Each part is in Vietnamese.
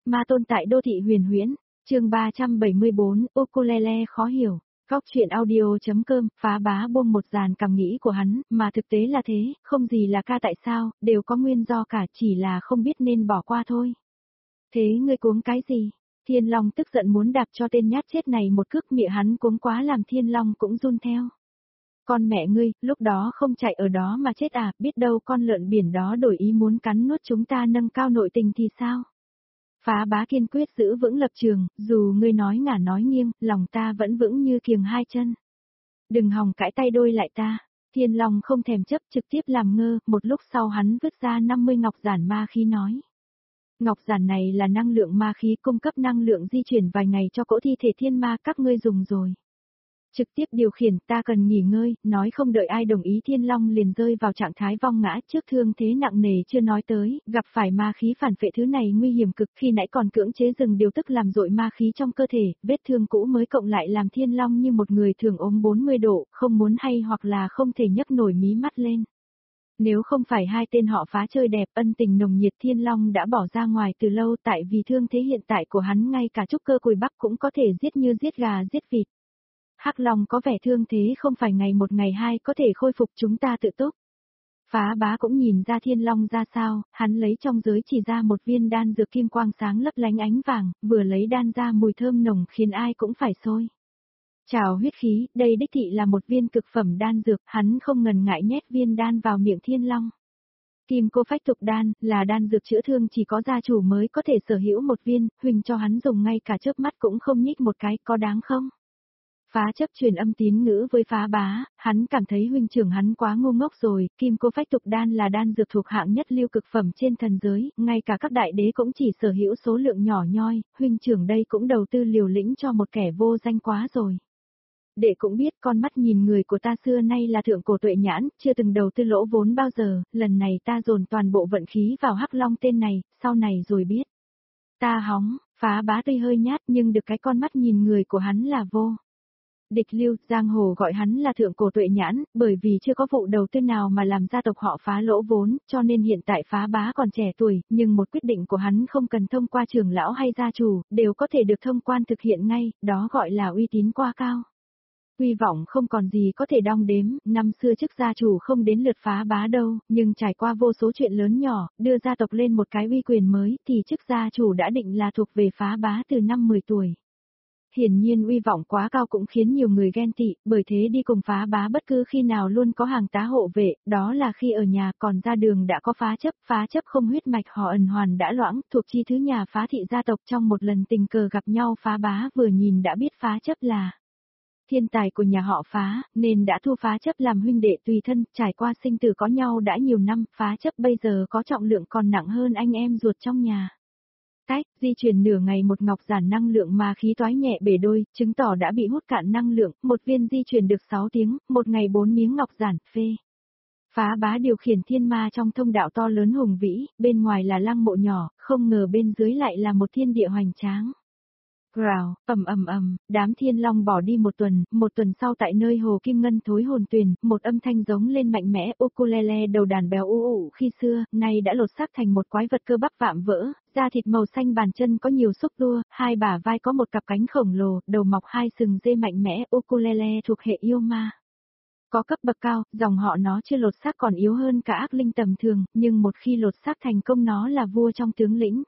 Ma tôn tại đô thị huyền huyễn, chương 374, ukulele khó hiểu. Góc truyện audio.com, Phá Bá buông một dàn cảm nghĩ của hắn, mà thực tế là thế, không gì là ca tại sao, đều có nguyên do cả, chỉ là không biết nên bỏ qua thôi. Thế ngươi cuống cái gì? Thiên Long tức giận muốn đạp cho tên nhát chết này một cước, miệng hắn cuống quá làm Thiên Long cũng run theo. Con mẹ ngươi, lúc đó không chạy ở đó mà chết à, biết đâu con lợn biển đó đổi ý muốn cắn nuốt chúng ta nâng cao nội tình thì sao? Phá Bá kiên quyết giữ vững lập trường, dù ngươi nói ngả nói nghiêng, lòng ta vẫn vững như kiềng hai chân. Đừng hòng cãi tay đôi lại ta. Thiên Long không thèm chấp, trực tiếp làm ngơ, một lúc sau hắn vứt ra 50 ngọc giản ma khí nói. Ngọc giản này là năng lượng ma khí, cung cấp năng lượng di chuyển vài ngày cho cỗ thi thể thiên ma, các ngươi dùng rồi. Trực tiếp điều khiển, ta cần nghỉ ngơi, nói không đợi ai đồng ý. Thiên Long liền rơi vào trạng thái vong ngã, trước thương thế nặng nề chưa nói tới, gặp phải ma khí phản phệ thứ này nguy hiểm cực, khi nãy còn cưỡng chế dừng điều tức làm dội ma khí trong cơ thể, vết thương cũ mới cộng lại làm Thiên Long như một người thường ốm 40 độ, không muốn hay hoặc là không thể nhấc nổi mí mắt lên. Nếu không phải hai tên họ Phá chơi đẹp, ân tình nồng nhiệt, Thiên Long đã bỏ ra ngoài từ lâu, tại vì thương thế hiện tại của hắn ngay cả trúc cơ cùi bắp cũng có thể giết như giết gà giết vịt. Hắc Long có vẻ thương thế không phải ngày một ngày hai có thể khôi phục, chúng ta tự túc. Phá Bá cũng nhìn ra Thiên Long ra sao, hắn lấy trong giới chỉ ra một viên đan dược kim quang sáng lấp lánh ánh vàng, vừa lấy đan ra mùi thơm nồng khiến ai cũng phải sôi. Trào huyết khí, đây đích thị là một viên cực phẩm đan dược, hắn không ngần ngại nhét viên đan vào miệng Thiên Long. Kim cô phách tục đan, là đan dược chữa thương chỉ có gia chủ mới có thể sở hữu một viên, huynh cho hắn dùng ngay cả chớp mắt cũng không nhích một cái, có đáng không? Phá chấp truyền âm tín ngữ với Phá Bá, hắn cảm thấy huynh trưởng hắn quá ngu ngốc rồi, kim cô phách tục đan là đan dược thuộc hạng nhất lưu cực phẩm trên thần giới, ngay cả các đại đế cũng chỉ sở hữu số lượng nhỏ nhoi, huynh trưởng đây cũng đầu tư liều lĩnh cho một kẻ vô danh quá rồi. Đệ cũng biết con mắt nhìn người của ta xưa nay là thượng cổ tuệ nhãn, chưa từng đầu tư lỗ vốn bao giờ, lần này ta dồn toàn bộ vận khí vào Hắc Long tên này, sau này rồi biết. Ta hóng, Phá Bá tuy hơi nhát nhưng được cái con mắt nhìn người của hắn là vô địch lưu, giang hồ gọi hắn là thượng cổ tuệ nhãn, bởi vì chưa có vụ đầu tư nào mà làm gia tộc họ Phá lỗ vốn, cho nên hiện tại Phá Bá còn trẻ tuổi, nhưng một quyết định của hắn không cần thông qua trưởng lão hay gia chủ, đều có thể được thông quan thực hiện ngay, đó gọi là uy tín quá cao. Hy vọng không còn gì có thể đong đếm, năm xưa chức gia chủ không đến lượt Phá Bá đâu, nhưng trải qua vô số chuyện lớn nhỏ, đưa gia tộc lên một cái uy quyền mới, thì chức gia chủ đã định là thuộc về Phá Bá từ năm 10 tuổi. Hiển nhiên uy vọng quá cao cũng khiến nhiều người ghen tị, bởi thế đi cùng Phá Bá bất cứ khi nào luôn có hàng tá hộ vệ, đó là khi ở nhà, còn ra đường đã có Phá chấp không huyết mạch họ ẩn hoàn đã loãng, thuộc chi thứ nhà Phá thị gia tộc. Trong một lần tình cờ gặp nhau, Phá Bá vừa nhìn đã biết Phá chấp là thiên tài của nhà họ Phá, nên đã thu Phá chấp làm huynh đệ tùy thân, trải qua sinh tử có nhau đã nhiều năm, Phá chấp bây giờ có trọng lượng còn nặng hơn anh em ruột trong nhà. Cách, di chuyển nửa ngày một ngọc giản năng lượng ma khí toái nhẹ bể đôi, chứng tỏ đã bị hút cạn năng lượng, một viên di chuyển được 6 tiếng, một ngày 4 miếng ngọc giản, phê. Phá Bá điều khiển thiên ma trong thông đạo to lớn hùng vĩ, bên ngoài là lăng mộ nhỏ, không ngờ bên dưới lại là một thiên địa hoành tráng. Rào, đám thiên long bỏ đi một tuần sau tại nơi hồ Kim Ngân thối hồn tuyền, một âm thanh giống lên mạnh mẽ, ukulele đầu đàn béo ù khi xưa, nay đã lột xác thành một quái vật cơ bắp vạm vỡ, da thịt màu xanh, bàn chân có nhiều xúc tua, hai bả vai có một cặp cánh khổng lồ, đầu mọc hai sừng dê mạnh mẽ, ukulele thuộc hệ yêu ma. Có cấp bậc cao, dòng họ nó chưa lột xác còn yếu hơn cả ác linh tầm thường, nhưng một khi lột xác thành công nó là vua trong tướng lĩnh.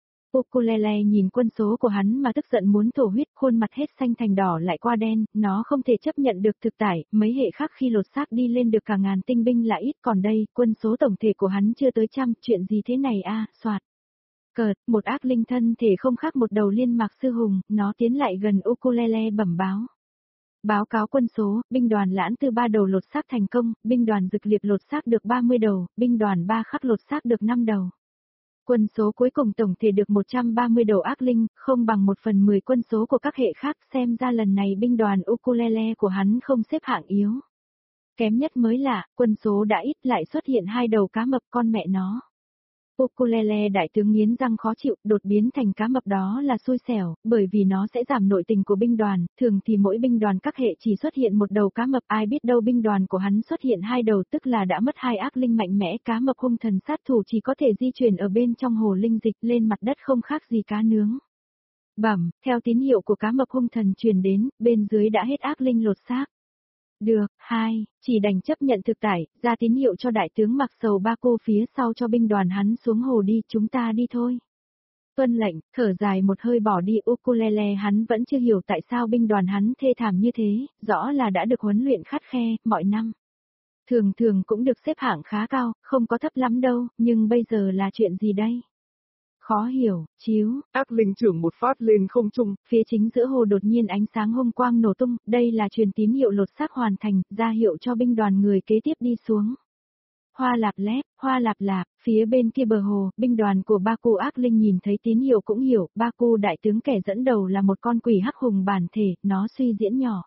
Ukulele nhìn quân số của hắn mà tức giận muốn thổ huyết, khuôn mặt hết xanh thành đỏ lại qua đen, nó không thể chấp nhận được thực tại, mấy hệ khác khi lột xác đi lên được cả ngàn tinh binh là ít, còn đây, quân số tổng thể của hắn chưa tới trăm, chuyện gì thế này a, soạt. Cợt, một ác linh thân thể không khác một đầu liên mạc sư hùng, nó tiến lại gần ukulele bẩm báo. Báo cáo quân số, binh đoàn Lãn Tư 3 đầu lột xác thành công, binh đoàn Dực Liệp lột xác được 30 đầu, binh đoàn Ba Khắc lột xác được 5 đầu. Quân số cuối cùng tổng thể được 130 đầu ác linh, không bằng 1/10 quân số của các hệ khác, xem ra lần này binh đoàn ukulele của hắn không xếp hạng yếu. Kém nhất mới là, quân số đã ít lại xuất hiện 2 đầu cá mập con mẹ nó. Ukulele đại tướng nghiến răng khó chịu, đột biến thành cá mập đó là xui xẻo, bởi vì nó sẽ giảm nội tình của binh đoàn, thường thì mỗi binh đoàn các hệ chỉ xuất hiện một đầu cá mập, ai biết đâu binh đoàn của hắn xuất hiện hai đầu, tức là đã mất hai ác linh mạnh mẽ, cá mập hung thần sát thủ chỉ có thể di chuyển ở bên trong hồ linh dịch, lên mặt đất không khác gì cá nướng. Bẩm, theo tín hiệu của cá mập hung thần truyền đến, bên dưới đã hết ác linh lột xác. Được, chỉ đành chấp nhận thực tại, ra tín hiệu cho đại tướng mặc sầu Baku phía sau cho binh đoàn hắn xuống hồ đi, chúng ta đi thôi. Tuân lệnh, thở dài một hơi bỏ đi. Ukulele hắn vẫn chưa hiểu tại sao binh đoàn hắn thê thảm như thế, rõ là đã được huấn luyện khắt khe, mọi năm. Thường thường cũng được xếp hạng khá cao, không có thấp lắm đâu, nhưng bây giờ là chuyện gì đây? Khó hiểu, chiếu, ác linh trưởng một phát lên không trung, phía chính giữa hồ đột nhiên ánh sáng hồng quang nổ tung, đây là truyền tín hiệu lột xác hoàn thành, ra hiệu cho binh đoàn người kế tiếp đi xuống. Hoa lạp lạp, phía bên kia bờ hồ, binh đoàn của Baku ác linh nhìn thấy tín hiệu cũng hiểu, Baku đại tướng kẻ dẫn đầu là một con quỷ hắc hùng bản thể, nó suy diễn nhỏ.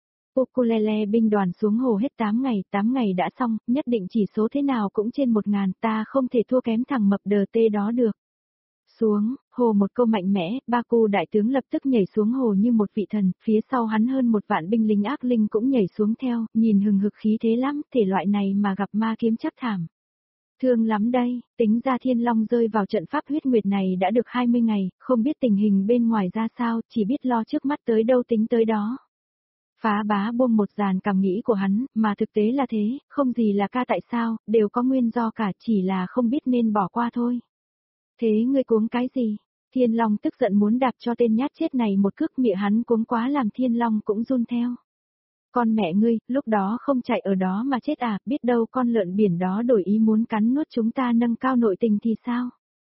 Ukulele binh đoàn xuống hồ hết 8 ngày đã xong, nhất định chỉ số thế nào cũng trên 1000, ta không thể thua kém thằng mập đờ tê đó được. Xuống, hồ một câu mạnh mẽ, Baku đại tướng lập tức nhảy xuống hồ như một vị thần, phía sau hắn hơn 1 vạn binh lính ác linh cũng nhảy xuống theo, nhìn hừng hực khí thế lắm, thể loại này mà gặp ma kiếm chắc thảm. Thương lắm đây, tính ra Thiên Long rơi vào trận pháp huyết nguyệt này đã được 20 ngày, không biết tình hình bên ngoài ra sao, chỉ biết lo trước mắt tới đâu tính tới đó. Phá bá buông một dàn cảm nghĩ của hắn, mà thực tế là thế, không gì là ca tại sao, đều có nguyên do cả, chỉ là không biết nên bỏ qua thôi. Thế ngươi cuống cái gì? Thiên Long tức giận muốn đạp cho tên nhát chết này một cước, miệng hắn cuống quá làm Thiên Long cũng run theo. Con mẹ ngươi, lúc đó không chạy ở đó mà chết à, biết đâu con lợn biển đó đổi ý muốn cắn nuốt chúng ta nâng cao nội tình thì sao?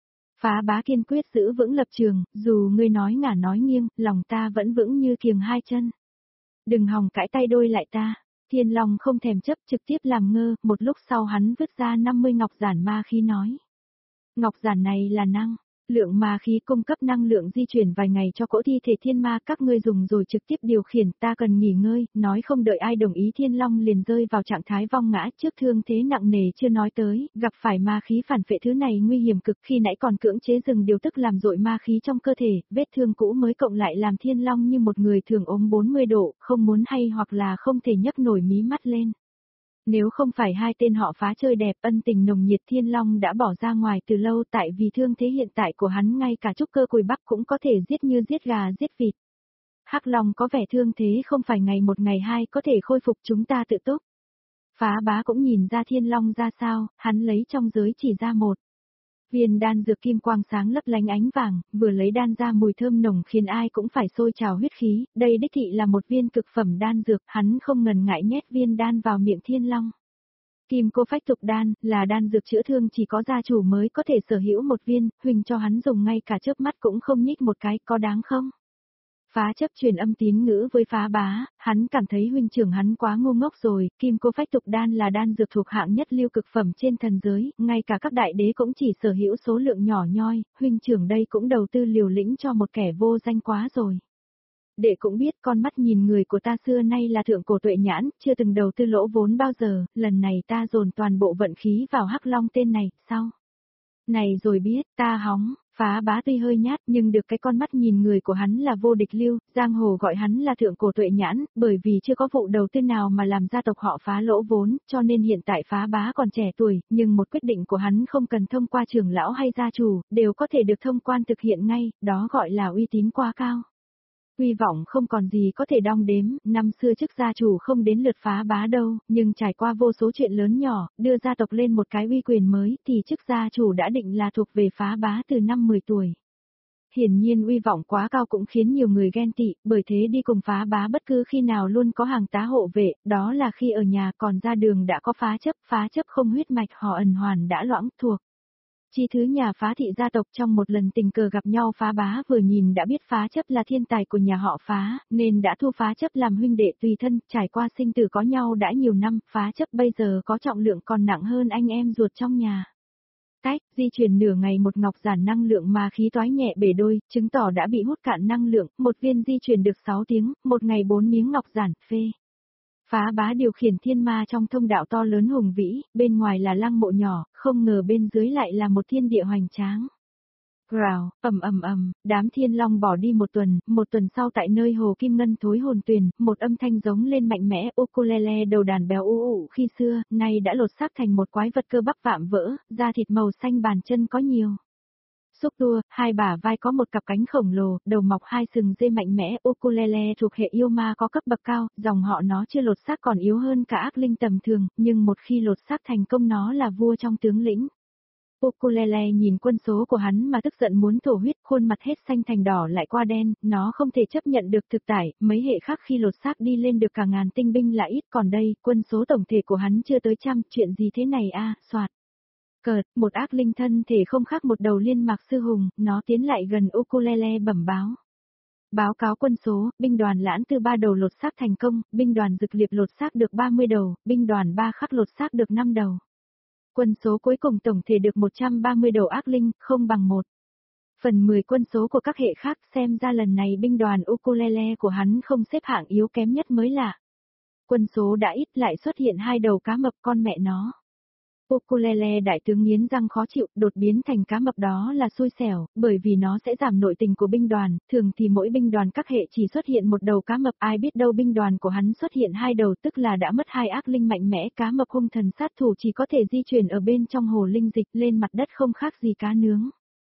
Phá bá kiên quyết giữ vững lập trường, dù ngươi nói ngả nói nghiêng, lòng ta vẫn vững như kiềng hai chân. Đừng hòng cãi tay đôi lại ta. Thiên Long không thèm chấp, trực tiếp làm ngơ, một lúc sau hắn vứt ra 50 ngọc giản ma khí nói. Ngọc giản này là lượng ma khí cung cấp năng lượng di chuyển vài ngày cho cỗ thi thể thiên ma, các ngươi dùng rồi trực tiếp điều khiển, ta cần nghỉ ngơi, nói không đợi ai đồng ý Thiên Long liền rơi vào trạng thái vong ngã, trước thương thế nặng nề chưa nói tới, gặp phải ma khí phản phệ thứ này nguy hiểm cực, khi nãy còn cưỡng chế dừng điều tức làm dội ma khí trong cơ thể, vết thương cũ mới cộng lại làm Thiên Long như một người thường ốm 40 độ, không muốn hay hoặc là không thể nhấc nổi mí mắt lên. Nếu không phải hai tên họ phá chơi đẹp, ân tình nồng nhiệt, Thiên Long đã bỏ ra ngoài từ lâu, tại vì thương thế hiện tại của hắn ngay cả trúc cơ cùi bắp cũng có thể giết như giết gà giết vịt. Hắc Long có vẻ thương thế không phải ngày một ngày hai có thể khôi phục, chúng ta tự túc. Phá bá cũng nhìn ra Thiên Long ra sao, hắn lấy trong giới chỉ ra một viên đan dược kim quang sáng lấp lánh ánh vàng, vừa lấy đan ra mùi thơm nồng khiến ai cũng phải sôi trào huyết khí, đây đích thị là một viên cực phẩm đan dược, hắn không ngần ngại nhét viên đan vào miệng Thiên Long. Kim cô phách tục đan, là đan dược chữa thương chỉ có gia chủ mới có thể sở hữu một viên, huynh cho hắn dùng ngay cả chớp mắt cũng không nhích một cái, có đáng không? Phá chấp truyền âm tín ngữ với phá bá, hắn cảm thấy huynh trưởng hắn quá ngu ngốc rồi, kim cô phách tục đan là đan dược thuộc hạng nhất lưu cực phẩm trên thần giới, ngay cả các đại đế cũng chỉ sở hữu số lượng nhỏ nhoi, huynh trưởng đây cũng đầu tư liều lĩnh cho một kẻ vô danh quá rồi. Đệ cũng biết con mắt nhìn người của ta xưa nay là thượng cổ tuệ nhãn, chưa từng đầu tư lỗ vốn bao giờ, lần này ta dồn toàn bộ vận khí vào Hắc Long tên này, sao? Này rồi biết, ta hóng. Phá bá tuy hơi nhát nhưng được cái con mắt nhìn người của hắn là vô địch lưu, giang hồ gọi hắn là thượng cổ tuệ nhãn, bởi vì chưa có vụ đầu tư nào mà làm gia tộc họ phá lỗ vốn, cho nên hiện tại phá bá còn trẻ tuổi, nhưng một quyết định của hắn không cần thông qua trưởng lão hay gia chủ, đều có thể được thông quan thực hiện ngay, đó gọi là uy tín quá cao. Hy vọng không còn gì có thể đong đếm, năm xưa chức gia chủ không đến lượt phá bá đâu, nhưng trải qua vô số chuyện lớn nhỏ, đưa gia tộc lên một cái uy quyền mới, thì chức gia chủ đã định là thuộc về phá bá từ năm 10 tuổi. Hiển nhiên uy vọng quá cao cũng khiến nhiều người ghen tị, bởi thế đi cùng phá bá bất cứ khi nào luôn có hàng tá hộ vệ, đó là khi ở nhà, còn ra đường đã có phá chấp không huyết mạch họ ẩn hoàn đã loãng thuộc. Chi thứ nhà phá thị gia tộc trong một lần tình cờ gặp nhau, phá bá vừa nhìn đã biết phá chấp là thiên tài của nhà họ phá, nên đã thu phá chấp làm huynh đệ tùy thân, trải qua sinh tử có nhau đã nhiều năm, phá chấp bây giờ có trọng lượng còn nặng hơn anh em ruột trong nhà. Tách, di chuyển nửa ngày một ngọc giản năng lượng ma khí toái nhẹ bể đôi, chứng tỏ đã bị hút cạn năng lượng, một viên di chuyển được 6 tiếng, một ngày 4 miếng ngọc giản, phê. Phá bá điều khiển thiên ma trong thông đạo to lớn hùng vĩ, bên ngoài là lăng mộ nhỏ, không ngờ bên dưới lại là một thiên địa hoành tráng. Rào, đám thiên long bỏ đi một tuần sau tại nơi hồ Kim Ngân thối hồn tuyền, một âm thanh giống lên mạnh mẽ ukulele đầu đàn béo ù khi xưa, nay đã lột xác thành một quái vật cơ bắp vạm vỡ, da thịt màu xanh bàn chân có nhiều. Xúc tua, hai bả vai có một cặp cánh khổng lồ, đầu mọc hai sừng dê mạnh mẽ, ukulele thuộc hệ yêu ma có cấp bậc cao, dòng họ nó chưa lột xác còn yếu hơn cả ác linh tầm thường, nhưng một khi lột xác thành công nó là vua trong tướng lĩnh. Ukulele nhìn quân số của hắn mà tức giận muốn thổ huyết, khuôn mặt hết xanh thành đỏ lại qua đen, nó không thể chấp nhận được thực tại, mấy hệ khác khi lột xác đi lên được cả ngàn tinh binh là ít, còn đây, quân số tổng thể của hắn chưa tới trăm, chuyện gì thế này a, soạt. Cợt, một ác linh thân thể không khác một đầu liên mạc sư hùng, nó tiến lại gần ukulele bẩm báo. Báo cáo quân số, binh đoàn lãn tư 3 đầu lột xác thành công, binh đoàn dực liệp lột xác được 30 đầu, binh đoàn 3 khắc lột xác được 5 đầu. Quân số cuối cùng tổng thể được 130 đầu ác linh, không bằng 1. Phần 10 quân số của các hệ khác, xem ra lần này binh đoàn ukulele của hắn không xếp hạng yếu kém nhất mới lạ. Quân số đã ít lại xuất hiện 2 đầu cá mập con mẹ nó. Ukulele đại tướng nghiến răng khó chịu, đột biến thành cá mập đó là xui xẻo, bởi vì nó sẽ giảm nội tình của binh đoàn, thường thì mỗi binh đoàn các hệ chỉ xuất hiện một đầu cá mập, ai biết đâu binh đoàn của hắn xuất hiện 2 đầu, tức là đã mất 2 ác linh mạnh mẽ, cá mập hung thần sát thủ chỉ có thể di chuyển ở bên trong hồ linh dịch, lên mặt đất không khác gì cá nướng.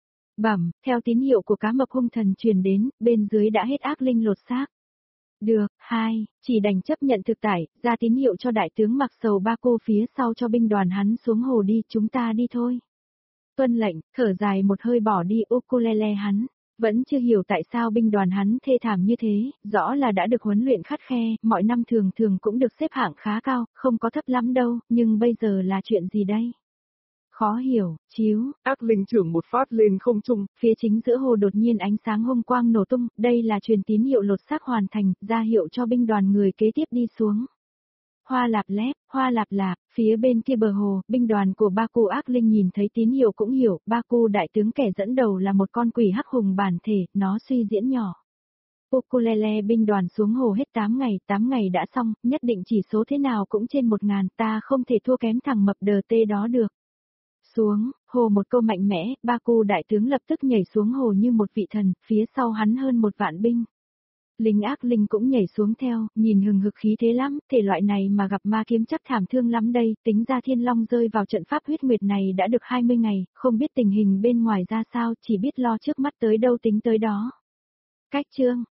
Bẩm, theo tín hiệu của cá mập hung thần truyền đến, bên dưới đã hết ác linh lột xác. Được, chỉ đành chấp nhận thực tại, ra tín hiệu cho đại tướng mặc sầu ba cô phía sau cho binh đoàn hắn xuống hồ đi, chúng ta đi thôi. Tuân lệnh, thở dài một hơi bỏ đi ukulele hắn, vẫn chưa hiểu tại sao binh đoàn hắn thê thảm như thế, rõ là đã được huấn luyện khắt khe, mọi năm thường cũng được xếp hạng khá cao, không có thấp lắm đâu, nhưng bây giờ là chuyện gì đây? Khó hiểu, chiếu, ác linh trưởng một phát lên không trung. Phía chính giữa hồ đột nhiên ánh sáng hồng quang nổ tung, đây là truyền tín hiệu lột xác hoàn thành, ra hiệu cho binh đoàn người kế tiếp đi xuống. Hoa lạp lạp, phía bên kia bờ hồ, binh đoàn của Baku ác linh nhìn thấy tín hiệu cũng hiểu, Baku đại tướng kẻ dẫn đầu là một con quỷ hắc hùng bản thể, nó suy diễn nhỏ. Ukulele binh đoàn xuống hồ hết 8 ngày đã xong, nhất định chỉ số thế nào cũng trên 1000, ta không thể thua kém thằng mập đờ tê đó được. Xuống, hồ một câu mạnh mẽ, Baku đại tướng lập tức nhảy xuống hồ như một vị thần, phía sau hắn hơn 1 vạn binh. Lính ác linh cũng nhảy xuống theo, nhìn hừng hực khí thế lắm, thể loại này mà gặp ma kiếm chắc thảm thương lắm đây, tính ra Thiên Long rơi vào trận pháp huyết nguyệt này đã được 20 ngày, không biết tình hình bên ngoài ra sao, chỉ biết lo trước mắt tới đâu tính tới đó. Cách chương